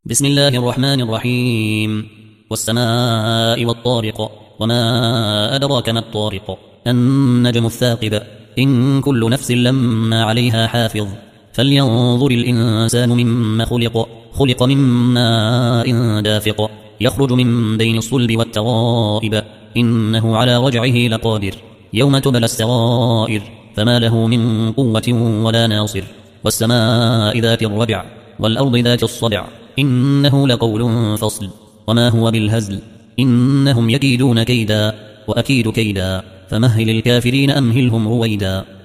بسم الله الرحمن الرحيم. والسماء والطارق، وما أدراك ما الطارق. النجم الثاقب، إن كل نفس لما عليها حافظ. فلينظر الإنسان مما خلق. خلق من ماء دافق، يخرج من بين الصلب والترائب. إنه على رجعه لقادر. يوم تبلى السرائر، فما له من قوة ولا ناصر. والسماء ذات الرجع، والأرض ذات الصدع، إنه لقول فصل، وما هو بالهزل. إنهم يكيدون كيدا، وأكيد كيدا، فمهل الكافرين أمهلهم رويدا.